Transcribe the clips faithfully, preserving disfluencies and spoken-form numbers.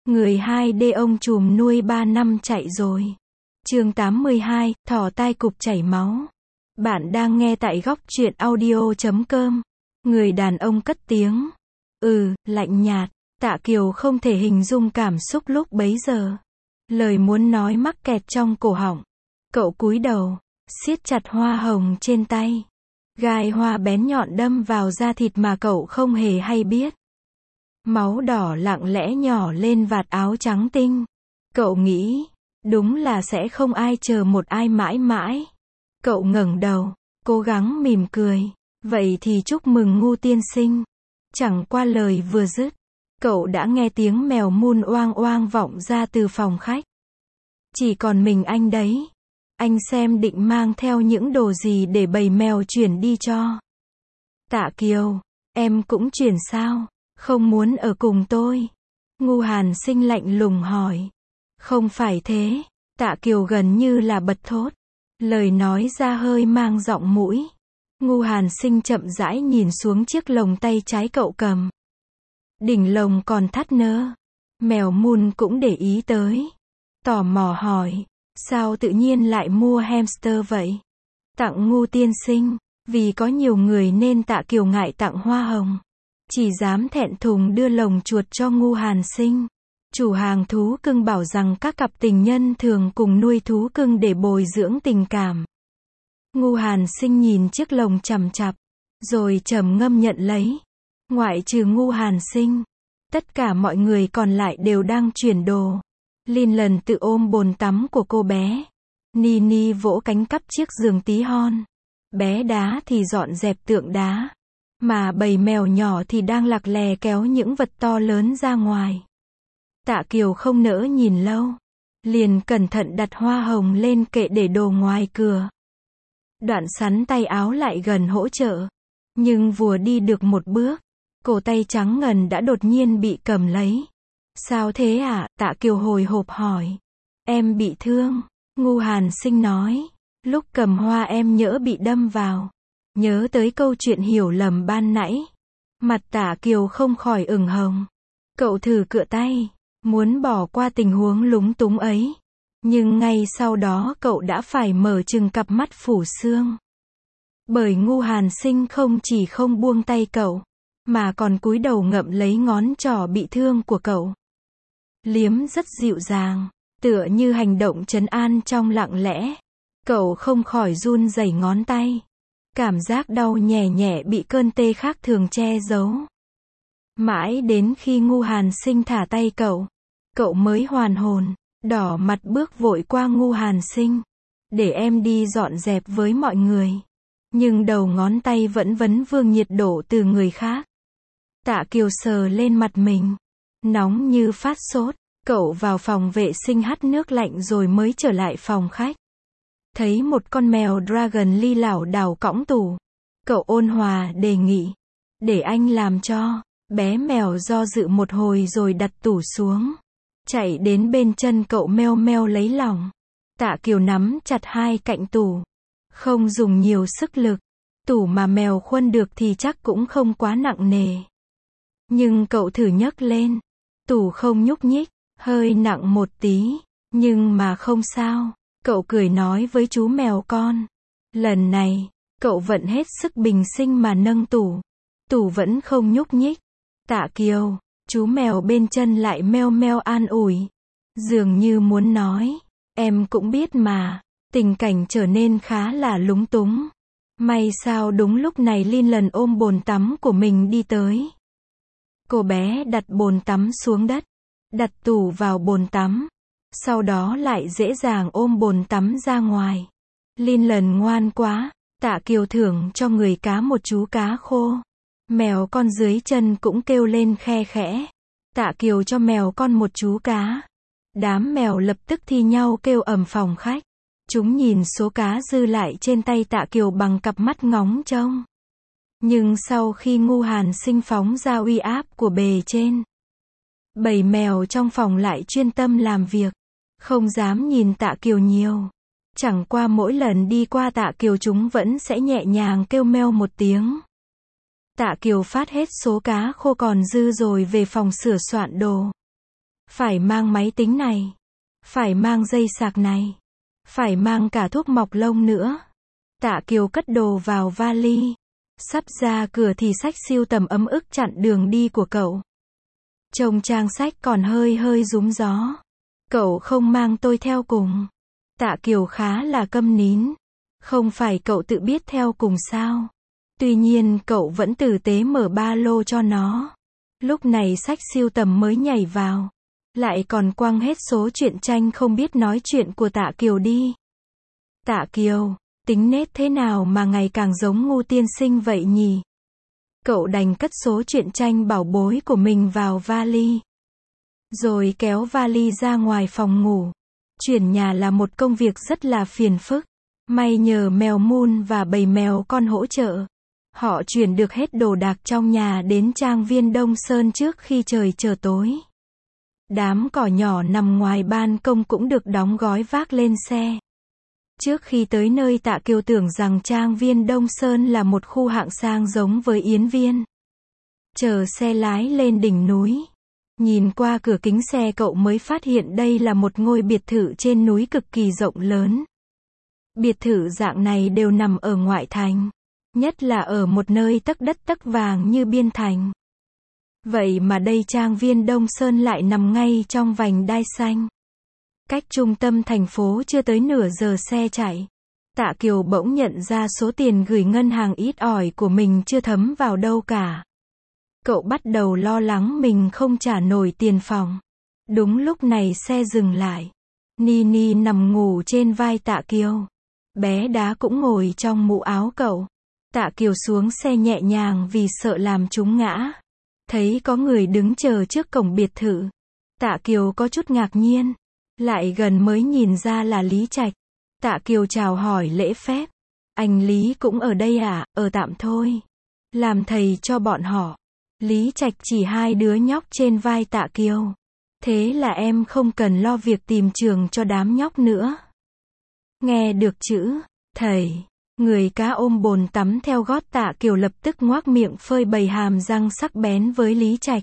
Người hai D ông trùm nuôi ba năm chạy rồi. Chương tám mươi hai, thỏ tai cụp chảy máu. Bạn đang nghe tại góc truyện audio chấm com. Người đàn ông cất tiếng. Ừ, lạnh nhạt. Tạ Kiều không thể hình dung cảm xúc lúc bấy giờ. Lời muốn nói mắc kẹt trong cổ họng. Cậu cúi đầu, siết chặt hoa hồng trên tay. Gai hoa bén nhọn đâm vào da thịt mà cậu không hề hay biết. Máu đỏ lặng lẽ nhỏ lên vạt áo trắng tinh. Cậu nghĩ, đúng là sẽ không ai chờ một ai mãi mãi. Cậu ngẩng đầu, cố gắng mỉm cười. Vậy thì chúc mừng Ngu tiên sinh. Chẳng qua lời vừa dứt, cậu đã nghe tiếng mèo mun oang oang vọng ra từ phòng khách. Chỉ còn mình anh đấy. Anh xem định mang theo những đồ gì để bầy mèo chuyển đi cho. Tạ Kiều, em cũng chuyển sao? Không muốn ở cùng tôi? Ngu Hàn Sinh lạnh lùng hỏi. Không phải thế. Tạ Kiều gần như là bật thốt. Lời nói ra hơi mang giọng mũi. Ngu Hàn Sinh chậm rãi nhìn xuống chiếc lồng tay trái cậu cầm. Đỉnh lồng còn thắt nơ. Mèo mun cũng để ý tới. Tò mò hỏi. Sao tự nhiên lại mua hamster vậy? Tặng Ngu tiên sinh. Vì có nhiều người nên Tạ Kiều ngại tặng hoa hồng. Chỉ dám thẹn thùng đưa lồng chuột cho Ngu Hàn Sinh. Chủ hàng thú cưng bảo rằng các cặp tình nhân thường cùng nuôi thú cưng để bồi dưỡng tình cảm. Ngu Hàn Sinh nhìn chiếc lồng chằm chặp, rồi trầm ngâm nhận lấy. Ngoại trừ Ngu Hàn Sinh, tất cả mọi người còn lại đều đang chuyển đồ. Lin lần tự ôm bồn tắm của cô bé. Nini vỗ cánh cắp chiếc giường tí hon. Bé Đá thì dọn dẹp tượng đá. Mà bầy mèo nhỏ thì đang lặc lè kéo những vật to lớn ra ngoài. Tạ Kiều không nỡ nhìn lâu. Liền cẩn thận đặt hoa hồng lên kệ để đồ ngoài cửa. Đoạn sắn tay áo lại gần hỗ trợ. Nhưng vừa đi được một bước, cổ tay trắng ngần đã đột nhiên bị cầm lấy. Sao thế ạ? Tạ Kiều hồi hộp hỏi. Em bị thương. Ngu Hàn Sinh nói. Lúc cầm hoa em nhỡ bị đâm vào. Nhớ tới câu chuyện hiểu lầm ban nãy. Mặt Tạ Kiều không khỏi ửng hồng. Cậu thử cựa tay, muốn bỏ qua tình huống lúng túng ấy. Nhưng ngay sau đó cậu đã phải mở trừng cặp mắt phủ sương. Bởi Ngu Hàn Sinh không chỉ không buông tay cậu, mà còn cúi đầu ngậm lấy ngón trỏ bị thương của cậu. Liếm rất dịu dàng, tựa như hành động trấn an trong lặng lẽ. Cậu không khỏi run rẩy ngón tay. Cảm giác đau nhè nhẹ bị cơn tê khác thường che giấu. Mãi đến khi Ngu Hàn Sinh thả tay cậu, cậu mới hoàn hồn, đỏ mặt bước vội qua Ngu Hàn Sinh. Để em đi dọn dẹp với mọi người. Nhưng đầu ngón tay vẫn vấn vương nhiệt độ từ người khác. Tạ Kiều sờ lên mặt mình. Nóng như phát sốt. Cậu vào phòng vệ sinh hắt nước lạnh rồi mới trở lại phòng khách. Thấy một con mèo Dragon Lee lảo đảo cõng tủ. Cậu ôn hòa đề nghị. Để anh làm cho. Bé mèo do dự một hồi rồi đặt tủ xuống. Chạy đến bên chân cậu meo meo lấy lòng. Tạ Kiều nắm chặt hai cạnh tủ. Không dùng nhiều sức lực. Tủ mà mèo khuân được thì chắc cũng không quá nặng nề. Nhưng cậu thử nhấc lên. Tủ không nhúc nhích. Hơi nặng một tí. Nhưng mà không sao. Cậu cười nói với chú mèo con. Lần này, cậu vẫn hết sức bình sinh mà nâng tủ. Tủ vẫn không nhúc nhích. Tạ Kiều, chú mèo bên chân lại meo meo an ủi. Dường như muốn nói, em cũng biết mà. Tình cảnh trở nên khá là lúng túng. May sao đúng lúc này Lin lần ôm bồn tắm của mình đi tới. Cô bé đặt bồn tắm xuống đất. Đặt tủ vào bồn tắm. Sau đó lại dễ dàng ôm bồn tắm ra ngoài. Lin lần ngoan quá. Tạ Kiều thưởng cho người cá một chú cá khô. Mèo con dưới chân cũng kêu lên khe khẽ. Tạ Kiều cho mèo con một chú cá. Đám mèo lập tức thi nhau kêu ầm phòng khách. Chúng nhìn số cá dư lại trên tay Tạ Kiều bằng cặp mắt ngóng trông. Nhưng sau khi Ngu Hàn Sinh phóng ra uy áp của bề trên, bầy mèo trong phòng lại chuyên tâm làm việc. Không dám nhìn Tạ Kiều nhiều. Chẳng qua mỗi lần đi qua Tạ Kiều chúng vẫn sẽ nhẹ nhàng kêu meo một tiếng. Tạ Kiều phát hết số cá khô còn dư rồi về phòng sửa soạn đồ. Phải mang máy tính này. Phải mang dây sạc này. Phải mang cả thuốc mọc lông nữa. Tạ Kiều cất đồ vào vali. Sắp ra cửa thì sách sưu tầm ấm ức chặn đường đi của cậu. Trông trang sách còn hơi hơi rúm gió. Cậu không mang tôi theo cùng. Tạ Kiều khá là câm nín. Không phải cậu tự biết theo cùng sao? Tuy nhiên cậu vẫn tử tế mở ba lô cho nó. Lúc này sách sưu tầm mới nhảy vào. Lại còn quăng hết số truyện tranh không biết nói chuyện của Tạ Kiều đi. Tạ Kiều, tính nết thế nào mà ngày càng giống Ngu tiên sinh vậy nhỉ? Cậu đành cất số truyện tranh bảo bối của mình vào vali. Rồi kéo vali ra ngoài phòng ngủ. Chuyển nhà là một công việc rất là phiền phức. May nhờ mèo Moon và bầy mèo con hỗ trợ. Họ chuyển được hết đồ đạc trong nhà đến trang viên Đông Sơn trước khi trời trở tối. Đám cỏ nhỏ nằm ngoài ban công cũng được đóng gói vác lên xe. Trước khi tới nơi Tạ Kiều tưởng rằng trang viên Đông Sơn là một khu hạng sang giống với Yến Viên. Chờ xe lái lên đỉnh núi. Nhìn qua cửa kính xe cậu mới phát hiện đây là một ngôi biệt thự trên núi cực kỳ rộng lớn. Biệt thự dạng này đều nằm ở ngoại thành. Nhất là ở một nơi tấc đất tấc vàng như Biên Thành. Vậy mà đây trang viên Đông Sơn lại nằm ngay trong vành đai xanh. Cách trung tâm thành phố chưa tới nửa giờ xe chạy. Tạ Kiều bỗng nhận ra số tiền gửi ngân hàng ít ỏi của mình chưa thấm vào đâu cả. Cậu bắt đầu lo lắng mình không trả nổi tiền phòng. Đúng lúc này xe dừng lại. Nini nằm ngủ trên vai Tạ Kiều. Bé Đá cũng ngồi trong mũ áo cậu. Tạ Kiều xuống xe nhẹ nhàng vì sợ làm chúng ngã. Thấy có người đứng chờ trước cổng biệt thự. Tạ Kiều có chút ngạc nhiên. Lại gần mới nhìn ra là Lý Trạch. Tạ Kiều chào hỏi lễ phép. Anh Lý cũng ở đây à? Ở tạm thôi. Làm thầy cho bọn họ. Lý Trạch chỉ hai đứa nhóc trên vai Tạ Kiều. Thế là em không cần lo việc tìm trường cho đám nhóc nữa. Nghe được chữ thầy, người cá ôm bồn tắm theo gót Tạ Kiều lập tức ngoác miệng phơi bày hàm răng sắc bén với Lý Trạch.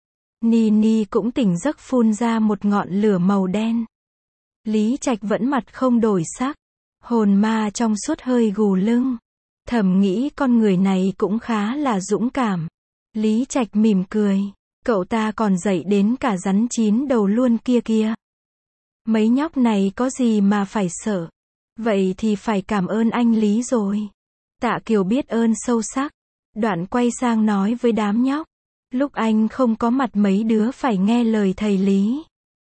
Nini cũng tỉnh giấc phun ra một ngọn lửa màu đen. Lý Trạch vẫn mặt không đổi sắc. Hồn ma trong suốt hơi gù lưng. Thầm nghĩ con người này cũng khá là dũng cảm. Lý Trạch mỉm cười. Cậu ta còn dạy đến cả rắn chín đầu luôn kia kia. Mấy nhóc này có gì mà phải sợ. Vậy thì phải cảm ơn anh Lý rồi. Tạ Kiều biết ơn sâu sắc. Đoạn quay sang nói với đám nhóc. Lúc anh không có mặt mấy đứa phải nghe lời thầy Lý.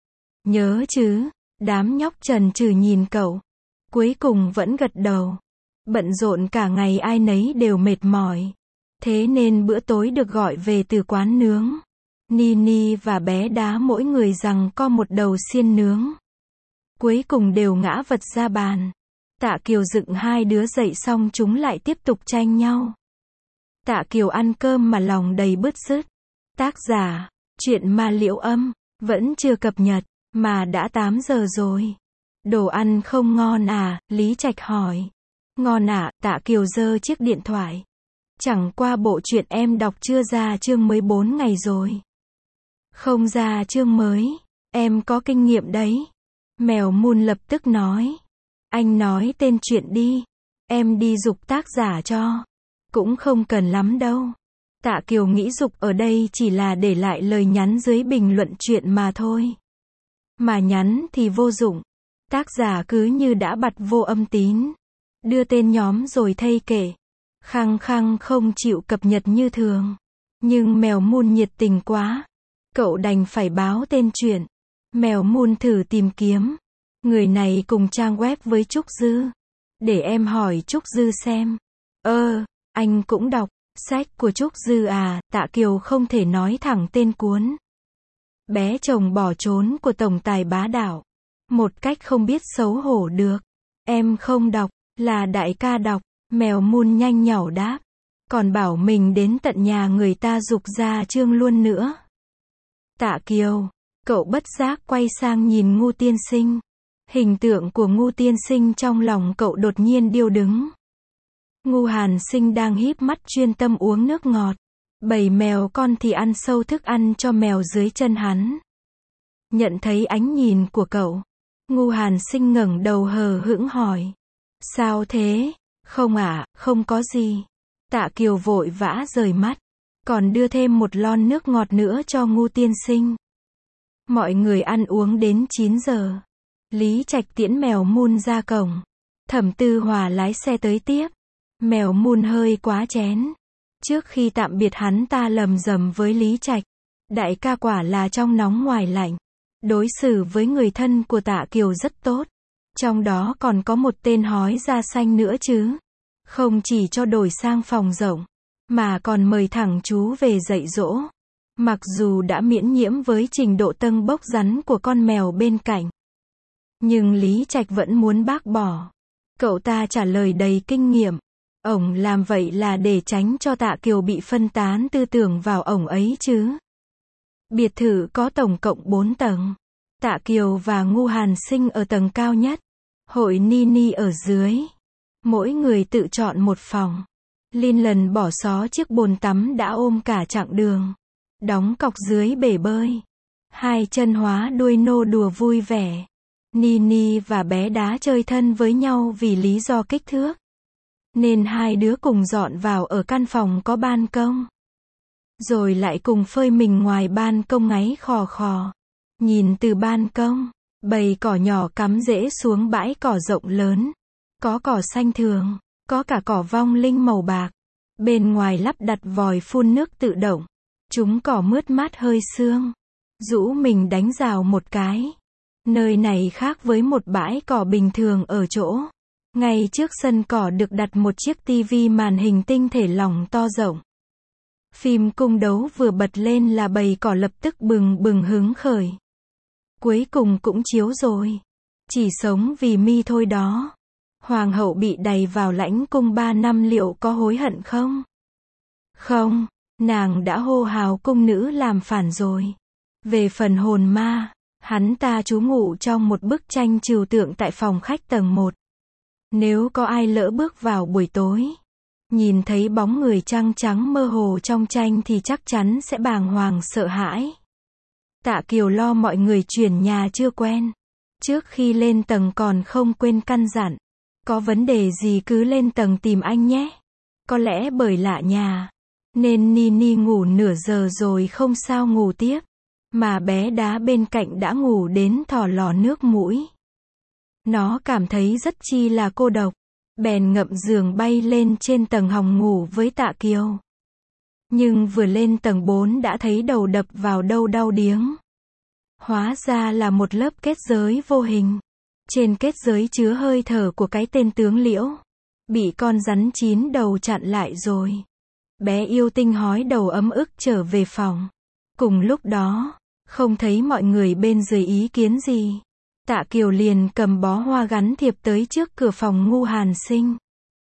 Nhớ chứ. Đám nhóc chần chừ nhìn cậu. Cuối cùng vẫn gật đầu. Bận rộn cả ngày ai nấy đều mệt mỏi. Thế nên bữa tối được gọi về từ quán nướng. Nini và Bé Đá mỗi người rằng co một đầu xiên nướng. Cuối cùng đều ngã vật ra bàn. Tạ Kiều dựng hai đứa dậy xong chúng lại tiếp tục tranh nhau. Tạ Kiều ăn cơm mà lòng đầy bứt rứt. Tác giả, truyện Ma Liễu Âm, vẫn chưa cập nhật, mà đã tám giờ rồi. Đồ ăn không ngon à? Lý Trạch hỏi. Ngon ạ, à? Tạ Kiều giơ chiếc điện thoại. Chẳng qua bộ truyện em đọc chưa ra chương mới bốn ngày rồi. Không ra chương mới, em có kinh nghiệm đấy. Mèo Moon lập tức nói. Anh nói tên truyện đi. Em đi giục tác giả cho. Cũng không cần lắm đâu. Tạ Kiều nghĩ giục ở đây chỉ là để lại lời nhắn dưới bình luận truyện mà thôi. Mà nhắn thì vô dụng. Tác giả cứ như đã bật vô âm tín. Đưa tên nhóm rồi thay kể. Khăng khăng không chịu cập nhật như thường. Nhưng mèo Moon nhiệt tình quá. Cậu đành phải báo tên truyện. Mèo Moon thử tìm kiếm. Người này cùng trang web với Trúc Dư. Để em hỏi Trúc Dư xem. Ơ, anh cũng đọc sách của Trúc Dư à? Tạ Kiều không thể nói thẳng tên cuốn. Bé chồng bỏ trốn của tổng tài bá đạo. Một cách không biết xấu hổ được. Em không đọc, là đại ca đọc. Mèo Moon nhanh nhảu đáp. Còn bảo mình đến tận nhà người ta giục ra chương luôn nữa. Tạ Kiều, cậu bất giác quay sang nhìn Ngu tiên sinh. Hình tượng của Ngu tiên sinh trong lòng cậu đột nhiên điêu đứng. Ngu Hàn Sinh đang híp mắt chuyên tâm uống nước ngọt. Bầy mèo con thì ăn sâu thức ăn cho mèo dưới chân hắn. Nhận thấy ánh nhìn của cậu, Ngu Hàn Sinh ngẩng đầu hờ hững hỏi. Sao thế? Không ạ, không có gì. Tạ Kiều vội vã rời mắt, còn đưa thêm một lon nước ngọt nữa cho Ngu tiên sinh. Mọi người ăn uống đến chín giờ. Lý Trạch tiễn mèo Mun ra cổng. Thẩm Tư Hòa lái xe tới tiếp. Mèo Mun hơi quá chén. Trước khi tạm biệt hắn ta lầm rầm với Lý Trạch. Đại ca quả là trong nóng ngoài lạnh. Đối xử với người thân của Tạ Kiều rất tốt. Trong đó còn có một tên hói da xanh nữa chứ. Không chỉ cho đổi sang phòng rộng, mà còn mời thẳng chú về dạy dỗ. Mặc dù đã miễn nhiễm với trình độ tâng bốc rắn của con mèo bên cạnh, nhưng Lý Trạch vẫn muốn bác bỏ. Cậu ta trả lời đầy kinh nghiệm. Ổng làm vậy là để tránh cho Tạ Kiều bị phân tán tư tưởng vào ổng ấy chứ. Biệt thự có tổng cộng bốn tầng. Tạ Kiều và Ngu Hàn Sinh ở tầng cao nhất. Hội Nini ở dưới. Mỗi người tự chọn một phòng. Linh lần bỏ xó chiếc bồn tắm đã ôm cả chặng đường. Đóng cọc dưới bể bơi. Hai chân hóa đuôi nô đùa vui vẻ. Nini và bé đá chơi thân với nhau vì lý do kích thước. Nên hai đứa cùng dọn vào ở căn phòng có ban công. Rồi lại cùng phơi mình ngoài ban công ngáy khò khò. Nhìn từ ban công, bầy cỏ nhỏ cắm rễ xuống bãi cỏ rộng lớn. Có cỏ xanh thường, có cả cỏ vong linh màu bạc. Bên ngoài lắp đặt vòi phun nước tự động. Chúng cỏ mướt mát hơi sương. Rũ mình đánh rào một cái. Nơi này khác với một bãi cỏ bình thường ở chỗ. Ngay trước sân cỏ được đặt một chiếc tivi màn hình tinh thể lỏng to rộng. Phim cung đấu vừa bật lên là bầy cỏ lập tức bừng bừng hứng khởi. Cuối cùng cũng chiếu rồi. Chỉ sống vì mi thôi đó. Hoàng hậu bị đày vào lãnh cung ba năm liệu có hối hận không? Không, nàng đã hô hào cung nữ làm phản rồi. Về phần hồn ma, hắn ta trú ngụ trong một bức tranh trừu tượng tại phòng khách tầng một. Nếu có ai lỡ bước vào buổi tối, nhìn thấy bóng người trăng trắng mơ hồ trong tranh thì chắc chắn sẽ bàng hoàng sợ hãi. Tạ Kiều lo mọi người chuyển nhà chưa quen. Trước khi lên tầng còn không quên căn dặn. Có vấn đề gì cứ lên tầng tìm anh nhé. Có lẽ bởi lạ nhà, nên Nini ngủ nửa giờ rồi không sao ngủ tiếp. Mà bé đá bên cạnh đã ngủ đến thò lò nước mũi. Nó cảm thấy rất chi là cô độc. Bèn ngậm giường bay lên trên tầng hòng ngủ với Tạ Kiều. Nhưng vừa lên tầng bốn đã thấy đầu đập vào đâu đau điếng. Hóa ra là một lớp kết giới vô hình. Trên kết giới chứa hơi thở của cái tên tướng Liễu. Bị con rắn chín đầu chặn lại rồi. Bé yêu tinh hói đầu ấm ức trở về phòng. Cùng lúc đó, không thấy mọi người bên dưới ý kiến gì. Tạ Kiều liền cầm bó hoa gắn thiệp tới trước cửa phòng Ngu Hàn Sinh.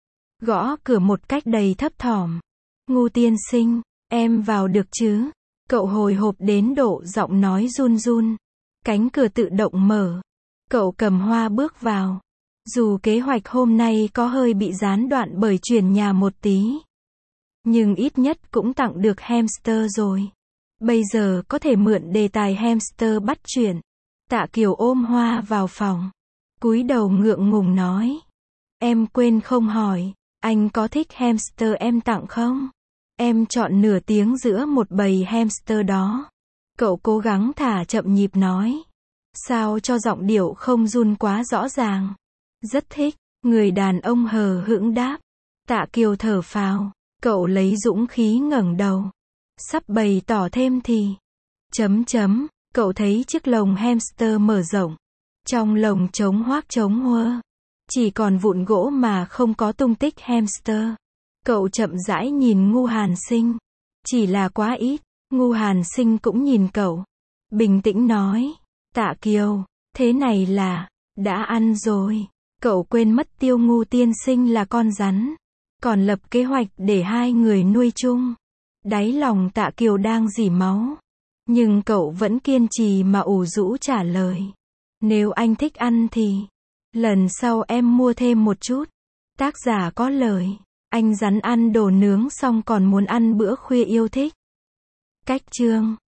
Gõ cửa một cách đầy thấp thỏm. Ngu tiên sinh, em vào được chứ? Cậu hồi hộp đến độ giọng nói run run. Cánh cửa tự động mở. Cậu cầm hoa bước vào. Dù kế hoạch hôm nay có hơi bị gián đoạn bởi chuyển nhà một tí, nhưng ít nhất cũng tặng được hamster rồi. Bây giờ có thể mượn đề tài hamster bắt chuyện. Tạ Kiều ôm hoa vào phòng. Cúi đầu ngượng ngùng nói. Em quên không hỏi, anh có thích hamster em tặng không? Em chọn nửa tiếng giữa một bầy hamster đó. Cậu cố gắng thả chậm nhịp nói. Sao cho giọng điệu không run quá rõ ràng. Rất thích, người đàn ông hờ hững đáp. Tạ Kiều thở phào. Cậu lấy dũng khí ngẩng đầu. Sắp bày tỏ thêm thì. Chấm chấm, cậu thấy chiếc lồng hamster mở rộng. Trong lồng trống hoác trống hua. Chỉ còn vụn gỗ mà không có tung tích hamster. Cậu chậm rãi nhìn Ngu Hàn Sinh. Chỉ là quá ít. Ngu Hàn Sinh cũng nhìn cậu. Bình tĩnh nói. Tạ Kiều, thế này là, đã ăn rồi. Cậu quên mất Tiêu Ngu tiên sinh là con rắn. Còn lập kế hoạch để hai người nuôi chung. Đáy lòng Tạ Kiều đang rỉ máu. Nhưng cậu vẫn kiên trì mà ủ rũ trả lời. Nếu anh thích ăn thì, lần sau em mua thêm một chút. Tác giả có lời. Anh rắn ăn đồ nướng xong còn muốn ăn bữa khuya yêu thích. Cách chương